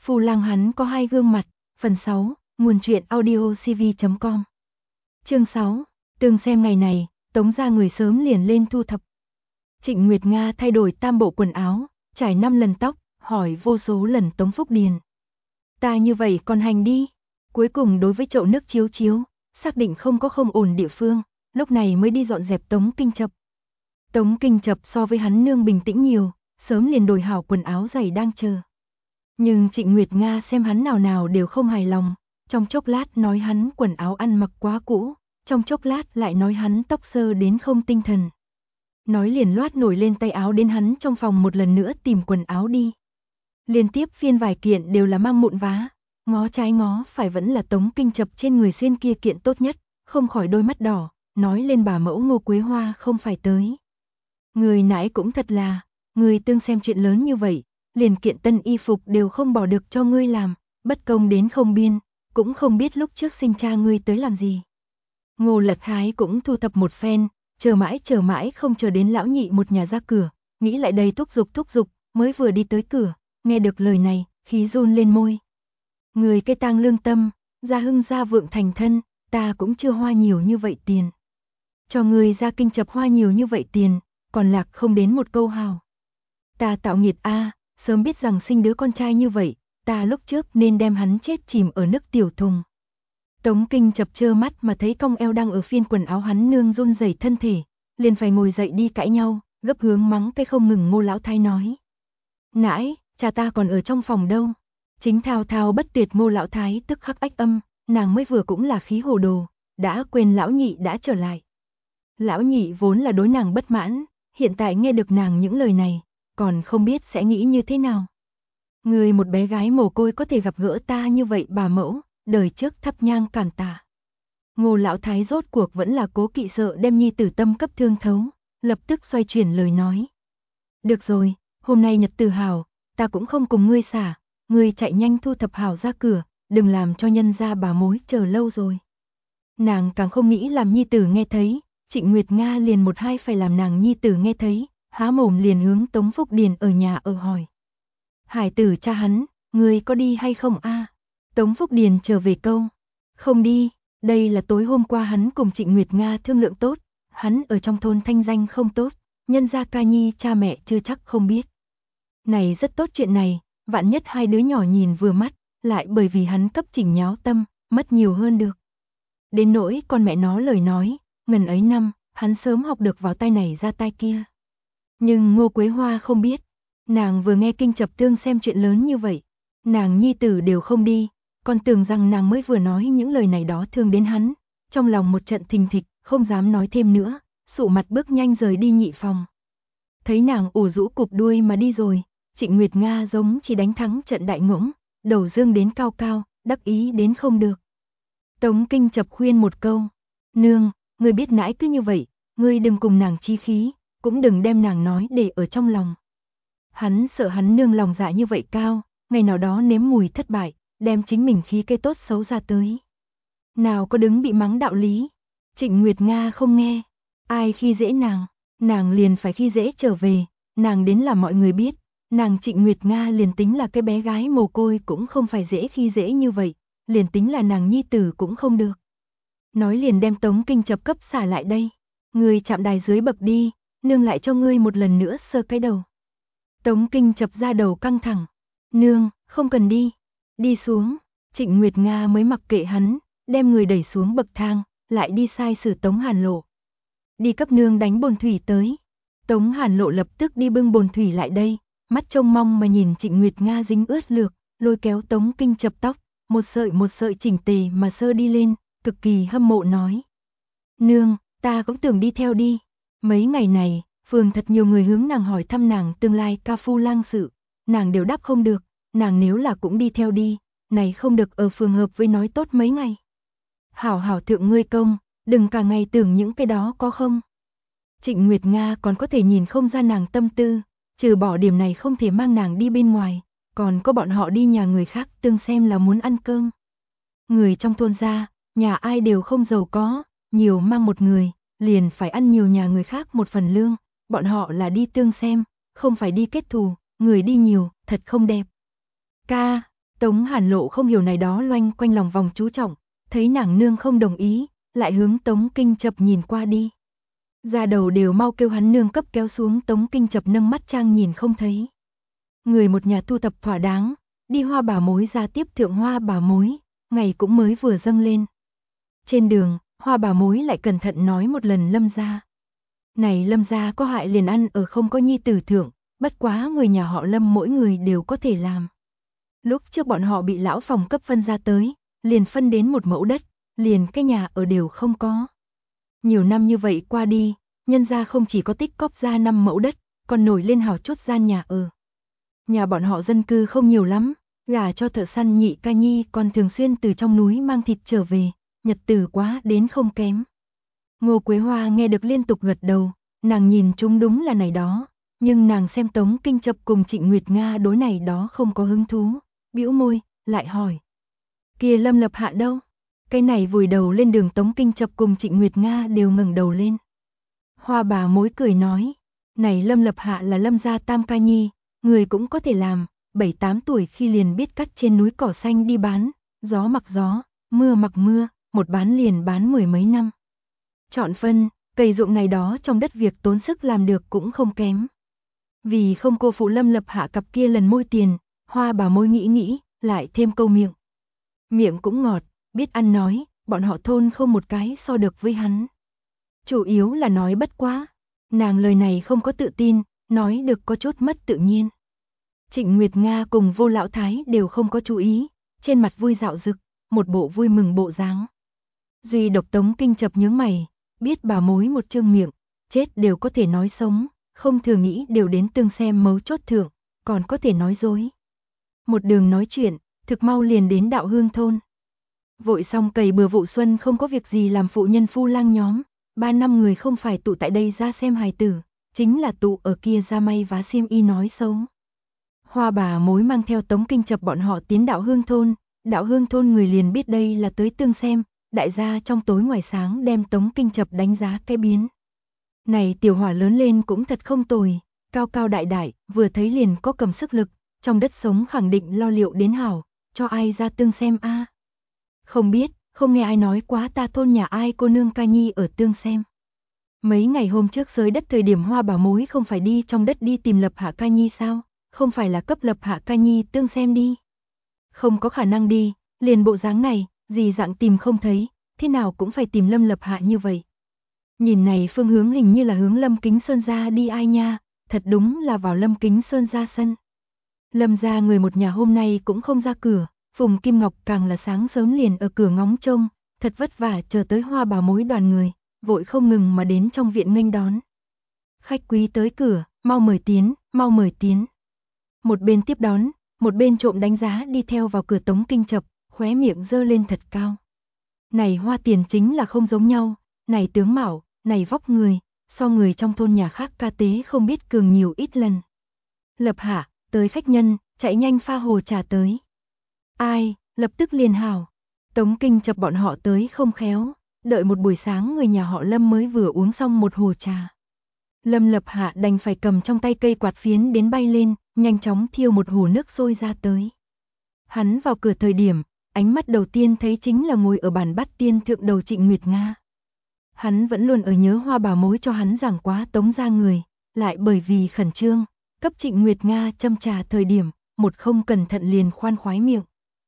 Phu Lang hắn có hai gương mặt. Phần 6, nguồn truyện audiocv.com. Chương 6, tương xem ngày này, Tống gia người sớm liền lên thu thập. Trịnh Nguyệt Nga thay đổi tam bộ quần áo, trải 5 lần tóc, hỏi vô số lần Tống Phúc Điền. Ta như vậy còn hành đi. Cuối cùng đối với chậu nước chiếu chiếu, xác định không có không ổn địa phương, lúc này mới đi dọn dẹp Tống Kinh Chập. Tống Kinh Chập so với hắn nương bình tĩnh nhiều, sớm liền đổi hảo quần áo giày đang chờ. Nhưng Trịnh Nguyệt Nga xem hắn nào nào đều không hài lòng, trong chốc lát nói hắn quần áo ăn mặc quá cũ, trong chốc lát lại nói hắn tóc sơ đến không tinh thần. Nói liền loát nổi lên tay áo đến hắn trong phòng một lần nữa tìm quần áo đi. Liên tiếp phiên vài kiện đều là mang mụn vá, ngó trái ngó phải vẫn là Tống Kinh Chập trên người xuyên kia kiện tốt nhất, không khỏi đôi mắt đỏ, nói lên bà mẫu Ngô Quế Hoa không phải tới. Người nãy cũng thật là, người tương xem chuyện lớn như vậy, liền kiện tân y phục đều không bỏ được cho ngươi làm, bất công đến không biên, cũng không biết lúc trước sinh cha ngươi tới làm gì. Ngô Lật Thái cũng thu thập một phen, chờ mãi không chờ đến lão nhị một nhà ra cửa, nghĩ lại đây thúc giục, mới vừa đi tới cửa, nghe được lời này, khí run lên môi. Người cây tang lương tâm, gia hưng gia vượng thành thân, ta cũng chưa hoa nhiều như vậy tiền. Cho người ra Kinh Chập hoa nhiều như vậy tiền, còn lạc không đến một câu hào. Ta tạo nghiệt a, sớm biết rằng sinh đứa con trai như vậy, ta lúc trước nên đem hắn chết chìm ở nước tiểu thùng. Tống Kinh Chập trơ mắt mà thấy cong eo đang ở phiên quần áo hắn nương run rẩy thân thể, liền phải ngồi dậy đi cãi nhau, gấp hướng mắng cái không ngừng Ngô lão thái nói. Nãy, cha ta còn ở trong phòng đâu. Chính thao thao bất tuyệt Ngô lão thái tức khắc ách âm, nàng mới vừa cũng là khí hồ đồ, đã quên lão nhị đã trở lại. Lão nhị vốn là đối nàng bất mãn, hiện tại nghe được nàng những lời này, còn không biết sẽ nghĩ như thế nào. Người một bé gái mồ côi có thể gặp gỡ ta như vậy bà mẫu, đời trước thắp nhang cảm tạ. Ngô lão thái rốt cuộc vẫn là cố kỵ sợ đem nhi tử tâm cấp thương thấu, lập tức xoay chuyển lời nói. Được rồi, hôm nay nhật tử hảo, ta cũng không cùng ngươi xả, ngươi chạy nhanh thu thập hảo ra cửa, đừng làm cho nhân gia bà mối chờ lâu rồi. Nàng càng không nghĩ làm nhi tử nghe thấy, Trịnh Nguyệt Nga liền một hai phải làm nàng nhi tử nghe thấy, há mồm liền hướng Tống Phúc Điền ở nhà ở hỏi. Hải tử cha hắn, ngươi có đi hay không a? Tống Phúc Điền trở về câu, không đi, đây là tối hôm qua hắn cùng Trịnh Nguyệt Nga thương lượng tốt, hắn ở trong thôn thanh danh không tốt, nhân gia ca nhi cha mẹ chưa chắc không biết. Này rất tốt chuyện này, vạn nhất hai đứa nhỏ nhìn vừa mắt, lại bởi vì hắn cấp chỉnh nháo tâm, mất nhiều hơn được. Đến nỗi con mẹ nó lời nói, ngần ấy năm, hắn sớm học được vào tay này ra tay kia. Nhưng Ngô Quế Hoa không biết, nàng vừa nghe Kinh Chập tương xem chuyện lớn như vậy, nàng nhi tử đều không đi, còn tưởng rằng nàng mới vừa nói những lời này đó thương đến hắn, trong lòng một trận thình thịch, không dám nói thêm nữa, sụ mặt bước nhanh rời đi nhị phòng. Thấy nàng ủ rũ cụp đuôi mà đi rồi, Trịnh Nguyệt Nga giống chỉ đánh thắng trận đại ngỗng, đầu dương đến cao cao, đắc ý đến không được. Tống Kinh Chập khuyên một câu, nương, ngươi biết nãy cứ như vậy, ngươi đừng cùng nàng chi khí, cũng đừng đem nàng nói để ở trong lòng. Hắn sợ hắn nương lòng dạ như vậy cao, ngày nào đó nếm mùi thất bại, đem chính mình khí cây tốt xấu ra tới. Nào có đứng bị mắng đạo lý, Trịnh Nguyệt Nga không nghe, ai khi dễ nàng liền phải khi dễ trở về, nàng đến là mọi người biết, nàng Trịnh Nguyệt Nga liền tính là cái bé gái mồ côi cũng không phải dễ khi dễ như vậy, liền tính là nàng nhi tử cũng không được. Nói liền đem Tống Kinh Chập cấp xả lại đây, ngươi chạm đài dưới bậc đi, nương lại cho ngươi một lần nữa sơ cái đầu. Tống Kinh Chập ra đầu căng thẳng, nương, không cần đi, đi xuống, Trịnh Nguyệt Nga mới mặc kệ hắn, đem người đẩy xuống bậc thang, lại đi sai sử Tống Hàn Lộ. Đi cấp nương đánh bồn thủy tới. Tống Hàn Lộ lập tức đi bưng bồn thủy lại đây, mắt trông mong mà nhìn Trịnh Nguyệt Nga dính ướt lược, lôi kéo Tống Kinh Chập tóc, một sợi chỉnh tề mà sơ đi lên, cực kỳ hâm mộ nói. Nương, ta cũng tưởng đi theo đi. Mấy ngày này, phường thật nhiều người hướng nàng hỏi thăm nàng tương lai ca phu lang sự, nàng đều đáp không được, nàng nếu là cũng đi theo đi, này không được ở phường hợp với nói tốt mấy ngày. Hảo hảo thượng ngươi công, đừng cả ngày tưởng những cái đó có không. Trịnh Nguyệt Nga còn có thể nhìn không ra nàng tâm tư, trừ bỏ điểm này không thể mang nàng đi bên ngoài, còn có bọn họ đi nhà người khác tương xem là muốn ăn cơm. Người trong thôn ra, nhà ai đều không giàu có, nhiều mang một người, liền phải ăn nhiều nhà người khác một phần lương, bọn họ là đi tương xem, không phải đi kết thù, người đi nhiều, thật không đẹp. Ca, Tống Hàn Lộ không hiểu này đó loanh quanh lòng vòng chú trọng, thấy nàng nương không đồng ý, lại hướng Tống Kinh Chập nhìn qua đi. Da đầu đều mau kêu hắn nương cấp kéo xuống, Tống Kinh Chập nâng mắt trang nhìn không thấy. Người một nhà thu thập thỏa đáng, đi Hoa Bà Mối ra tiếp thượng Hoa Bà Mối, ngày cũng mới vừa dâng lên. Trên đường, Hoa Bà Mối lại cẩn thận nói một lần Lâm gia. Này Lâm gia có hại liền ăn ở không có nhi tử thượng, bất quá người nhà họ Lâm mỗi người đều có thể làm. Lúc trước bọn họ bị lão phòng cấp phân ra tới, liền phân đến một mẫu đất, liền cái nhà ở đều không có. Nhiều năm như vậy qua đi, nhân gia không chỉ có tích cóp ra 5 mẫu đất, còn nổi lên hào chút gian nhà ở. Nhà bọn họ dân cư không nhiều lắm, gả cho thợ săn Nhị Ca Nhi còn thường xuyên từ trong núi mang thịt trở về, nhật tử quá đến không kém. Ngô Quế Hoa nghe được liên tục gật đầu, nàng nhìn chúng đúng là này đó, nhưng nàng xem Tống Kinh Chập cùng Trịnh Nguyệt Nga đối này đó không có hứng thú, bĩu môi, lại hỏi. Kia Lâm Lập Hạ đâu? Cái này vùi đầu lên đường Tống Kinh Chập cùng Trịnh Nguyệt Nga đều ngẩng đầu lên. Hoa Bà Mối cười nói, này Lâm Lập Hạ là Lâm gia tam ca nhi, người cũng có thể làm, 7-8 tuổi khi liền biết cắt trên núi cỏ xanh đi bán, gió mặc gió, mưa mặc mưa, một bán liền bán 10 mấy năm. Chọn phân, cày ruộng này đó trong đất việc tốn sức làm được cũng không kém. Vì không cô phụ Lâm Lập Hạ cặp kia lần môi tiền, Hoa Bà Mối nghĩ, lại thêm câu miệng. Miệng cũng ngọt, biết ăn nói, bọn họ thôn không một cái so được với hắn. Chủ yếu là nói bất quá, nàng lời này không có tự tin, nói được có chút mất tự nhiên. Trịnh Nguyệt Nga cùng Vô Lão Thái đều không có chú ý, trên mặt vui dạo dực, một bộ vui mừng bộ dáng. Duy độc Tống Kinh Chập nhướng mày, biết Bà Mối một trương miệng, chết đều có thể nói sống, không thừa nghĩ đều đến tương xem mấu chốt thượng, còn có thể nói dối. Một đường nói chuyện, thực mau liền đến Đạo Hương thôn. Vội xong cày bừa vụ xuân không có việc gì làm phụ nhân phu lang nhóm, 3 năm người không phải tụ tại đây ra xem hài tử, chính là tụ ở kia ra may vá xiêm y nói xấu. Hoa Bà Mối mang theo Tống Kinh Chập bọn họ tiến Đạo Hương thôn người liền biết đây là tới tương xem, đại gia trong tối ngoài sáng đem Tống Kinh Chập đánh giá cái biến. Này tiểu hỏa lớn lên cũng thật không tồi, cao cao đại đại, vừa thấy liền có cầm sức lực, trong đất sống khẳng định lo liệu đến hảo, cho ai ra tương xem a? Không biết, không nghe ai nói quá ta thôn nhà ai cô nương ca nhi ở tương xem. Mấy ngày hôm trước giới đất thời điểm Hoa Bà Mối không phải đi trong đất đi tìm Lập Hạ ca nhi sao, không phải là cấp Lập Hạ ca nhi tương xem đi. Không có khả năng đi, liền bộ dáng này, gì dạng tìm không thấy, thế nào cũng phải tìm Lâm Lập Hạ như vậy. Nhìn này phương hướng hình như là hướng Lâm Kính Sơn ra đi ai nha, thật đúng là vào Lâm Kính Sơn ra sân. Lâm gia người một nhà hôm nay cũng không ra cửa, Phùng Kim Ngọc càng là sáng sớm liền ở cửa ngóng trông, thật vất vả chờ tới Hoa Bà Mối đoàn người, vội không ngừng mà đến trong viện nghênh đón. Khách quý tới cửa, mau mời tiến, mau mời tiến. Một bên tiếp đón, một bên trộm đánh giá đi theo vào cửa Tống Kinh Chập, khóe miệng dơ lên thật cao. Này Hoa Tiền chính là không giống nhau, này tướng mạo, này vóc người, so người trong thôn nhà khác ca tế không biết cường nhiều ít lần. Lập Hạ, tới khách nhân, chạy nhanh pha hồ trà tới. Ai, lập tức liền hào. Tống Kinh Chập bọn họ tới không khéo, đợi một buổi sáng người nhà họ Lâm mới vừa uống xong một hồ trà. Lâm Lập Hạ đành phải cầm trong tay cây quạt phiến đến bay lên, nhanh chóng thiêu một hồ nước sôi ra tới. Hắn vào cửa thời điểm, ánh mắt đầu tiên thấy chính là ngồi ở bàn bát tiên thượng đầu Trịnh Nguyệt Nga. Hắn vẫn luôn ở nhớ Hoa Bà Mối cho hắn giảng quá Tống ra người, lại bởi vì khẩn trương, cấp Trịnh Nguyệt Nga châm trà thời điểm, một không cẩn thận liền khoan khoái miệng.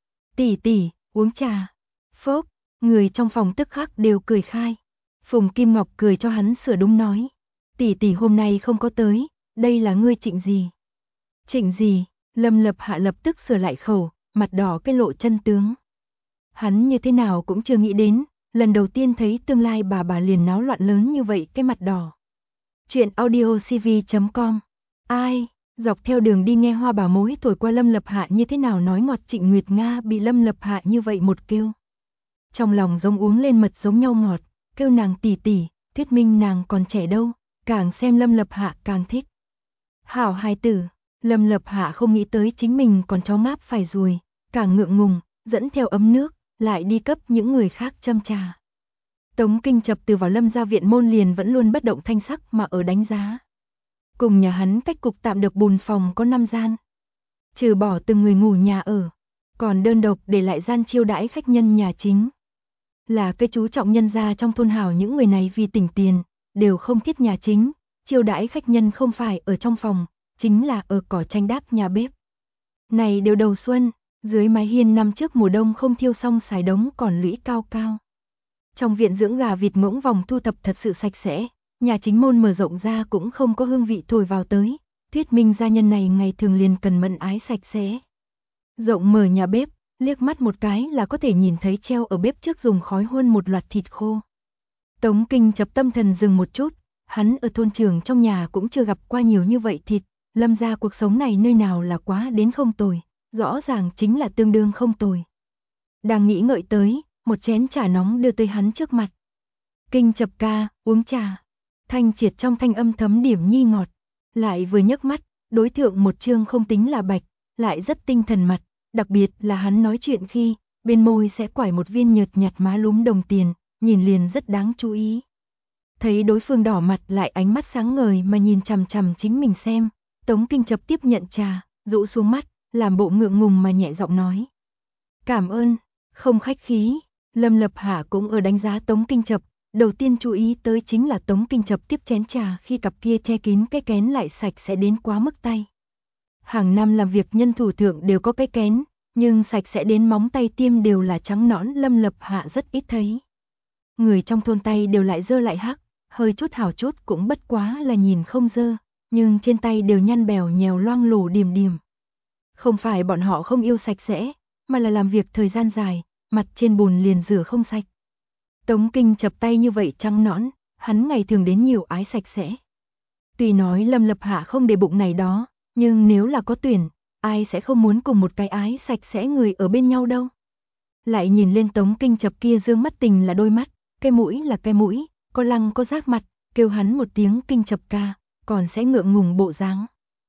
Tỷ, uống trà. Phốc, người trong phòng tức khắc đều cười khai. Phùng Kim Ngọc cười cho hắn sửa đúng nói. Tỷ hôm nay không có tới, đây là ngươi Trịnh gì? Trịnh gì? Lâm Lập Hạ lập tức sửa lại khẩu, mặt đỏ cái lộ chân tướng. Hắn như thế nào cũng chưa nghĩ đến, lần đầu tiên thấy tương lai bà liền náo loạn lớn như vậy cái mặt đỏ. Chuyện audiocv.com. Ai, dọc theo đường đi nghe Hoa Bà Mối thổi qua Lâm Lập Hạ như thế nào nói ngọt, Trịnh Nguyệt Nga bị Lâm Lập Hạ như vậy một kêu. Trong lòng giống uống lên mật giống nhau ngọt, kêu nàng tỷ, thuyết minh nàng còn trẻ đâu, càng xem Lâm Lập Hạ càng thích. Hảo hài tử, Lâm Lập Hạ không nghĩ tới chính mình còn chó ngáp phải ruồi, càng ngượng ngùng, dẫn theo ấm nước, lại đi cấp những người khác châm trà. Tống Kinh Chập từ vào Lâm gia viện môn liền vẫn luôn bất động thanh sắc mà ở đánh giá. Cùng nhà hắn cách cục tạm được bùn phòng có 5 gian. Trừ bỏ từng người ngủ nhà ở, còn đơn độc để lại gian chiêu đãi khách nhân nhà chính. Là cái chú trọng nhân gia trong thôn hào, những người này vì tỉnh tiền, đều không thiết nhà chính, chiêu đãi khách nhân không phải ở trong phòng, chính là ở cỏ tranh đáp nhà bếp. Này đều đầu xuân, dưới mái hiên năm trước mùa đông không thiêu xong xài đống còn lũy cao cao. Trong viện dưỡng gà vịt ngỗng vòng thu thập thật sự sạch sẽ, nhà chính môn mở rộng ra cũng không có hương vị thổi vào tới, thuyết minh gia nhân này ngày thường liền cần mẫn ái sạch sẽ. Rộng mở nhà bếp, liếc mắt một cái là có thể nhìn thấy treo ở bếp trước dùng khói hun một loạt thịt khô. Tống Kinh Chập tâm thần dừng một chút, hắn ở thôn trường trong nhà cũng chưa gặp qua nhiều như vậy thịt, Lâm gia cuộc sống này nơi nào là quá đến không tồi, rõ ràng chính là tương đương không tồi. Đang nghĩ ngợi tới, một chén trà nóng đưa tới hắn trước mặt. Kinh Chập ca, uống trà. Thanh triệt trong thanh âm thấm điểm nhi ngọt, lại vừa nhấc mắt, đối thượng một trương không tính là bạch, lại rất tinh thần mặt, đặc biệt là hắn nói chuyện khi, bên môi sẽ quải một viên nhợt nhạt má lúm đồng tiền, nhìn liền rất đáng chú ý. Thấy đối phương đỏ mặt lại ánh mắt sáng ngời mà nhìn chằm chằm chính mình xem, Tống Kinh Chập tiếp nhận trà, rũ xuống mắt, làm bộ ngượng ngùng mà nhẹ giọng nói. Cảm ơn, không khách khí. Lâm Lập Hạ cũng ở đánh giá Tống Kinh Chập, đầu tiên chú ý tới chính là Tống Kinh Chập tiếp chén trà khi cặp kia che kín cái kén lại sạch sẽ đến quá mức tay. Hàng năm làm việc nhân thủ thượng đều có cái kén, nhưng sạch sẽ đến móng tay tiêm đều là trắng nõn, Lâm Lập Hạ rất ít thấy. Người trong thôn tay đều lại dơ lại hắc, hơi chút hảo chút cũng bất quá là nhìn không dơ, nhưng trên tay đều nhăn bèo nhèo loang lổ điểm điểm. Không phải bọn họ không yêu sạch sẽ, mà là làm việc thời gian dài, mặt trên bùn liền rửa không sạch. Tống Kinh Chập tay như vậy trắng nõn, hắn ngày thường đến nhiều ái sạch sẽ. Tuy nói Lâm Lập Hạ không để bụng này đó, nhưng nếu là có tuyển, ai sẽ không muốn cùng một cái ái sạch sẽ người ở bên nhau đâu. Lại nhìn lên Tống Kinh Chập kia dương mắt tình là đôi mắt, cái mũi là cái mũi, có lăng có rác mặt, kêu hắn một tiếng Kinh Chập ca, còn sẽ ngượng ngùng bộ dáng.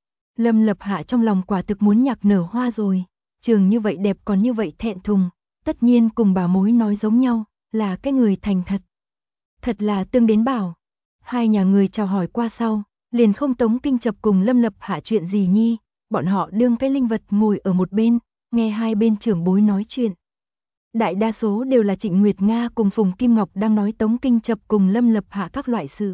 Lâm Lập Hạ trong lòng quả thực muốn nhạc nở hoa rồi, trường như vậy đẹp còn như vậy thẹn thùng, tất nhiên cùng bà mối nói giống nhau, là cái người thành thật. Thật là tương đến bảo. Hai nhà người chào hỏi qua sau, liền không Tống Kinh Chập cùng Lâm Lập Hạ chuyện gì nhi, bọn họ đương cái linh vật ngồi ở một bên, nghe hai bên trưởng bối nói chuyện. Đại đa số đều là Trịnh Nguyệt Nga cùng Phùng Kim Ngọc đang nói Tống Kinh Chập cùng Lâm Lập Hạ các loại sự.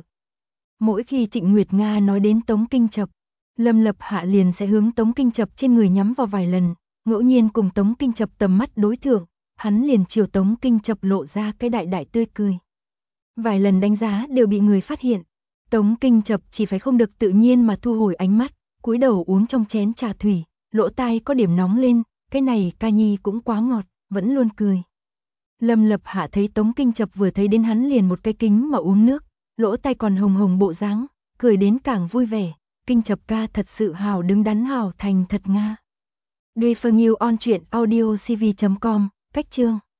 Mỗi khi Trịnh Nguyệt Nga nói đến Tống Kinh Chập, Lâm Lập Hạ liền sẽ hướng Tống Kinh Chập trên người nhắm vào vài lần, ngẫu nhiên cùng Tống Kinh Chập tầm mắt đối thượng, hắn liền chiều Tống Kinh Chập lộ ra cái đại đại tươi cười. Vài lần đánh giá đều bị người phát hiện, Tống Kinh Chập chỉ phải không được tự nhiên mà thu hồi ánh mắt, cúi đầu uống trong chén trà thủy, lỗ tai có điểm nóng lên, cái này ca nhi cũng quá ngọt, vẫn luôn cười. Lâm Lập Hạ thấy Tống Kinh Chập vừa thấy đến hắn liền một cái kính mà uống nước, lỗ tai còn hồng hồng bộ dáng, cười đến càng vui vẻ. Kinh Chập ca thật sự hào đứng đắn hào thành thật Nga. Duy Phương Yêu on truyện audio cv.com, cách chương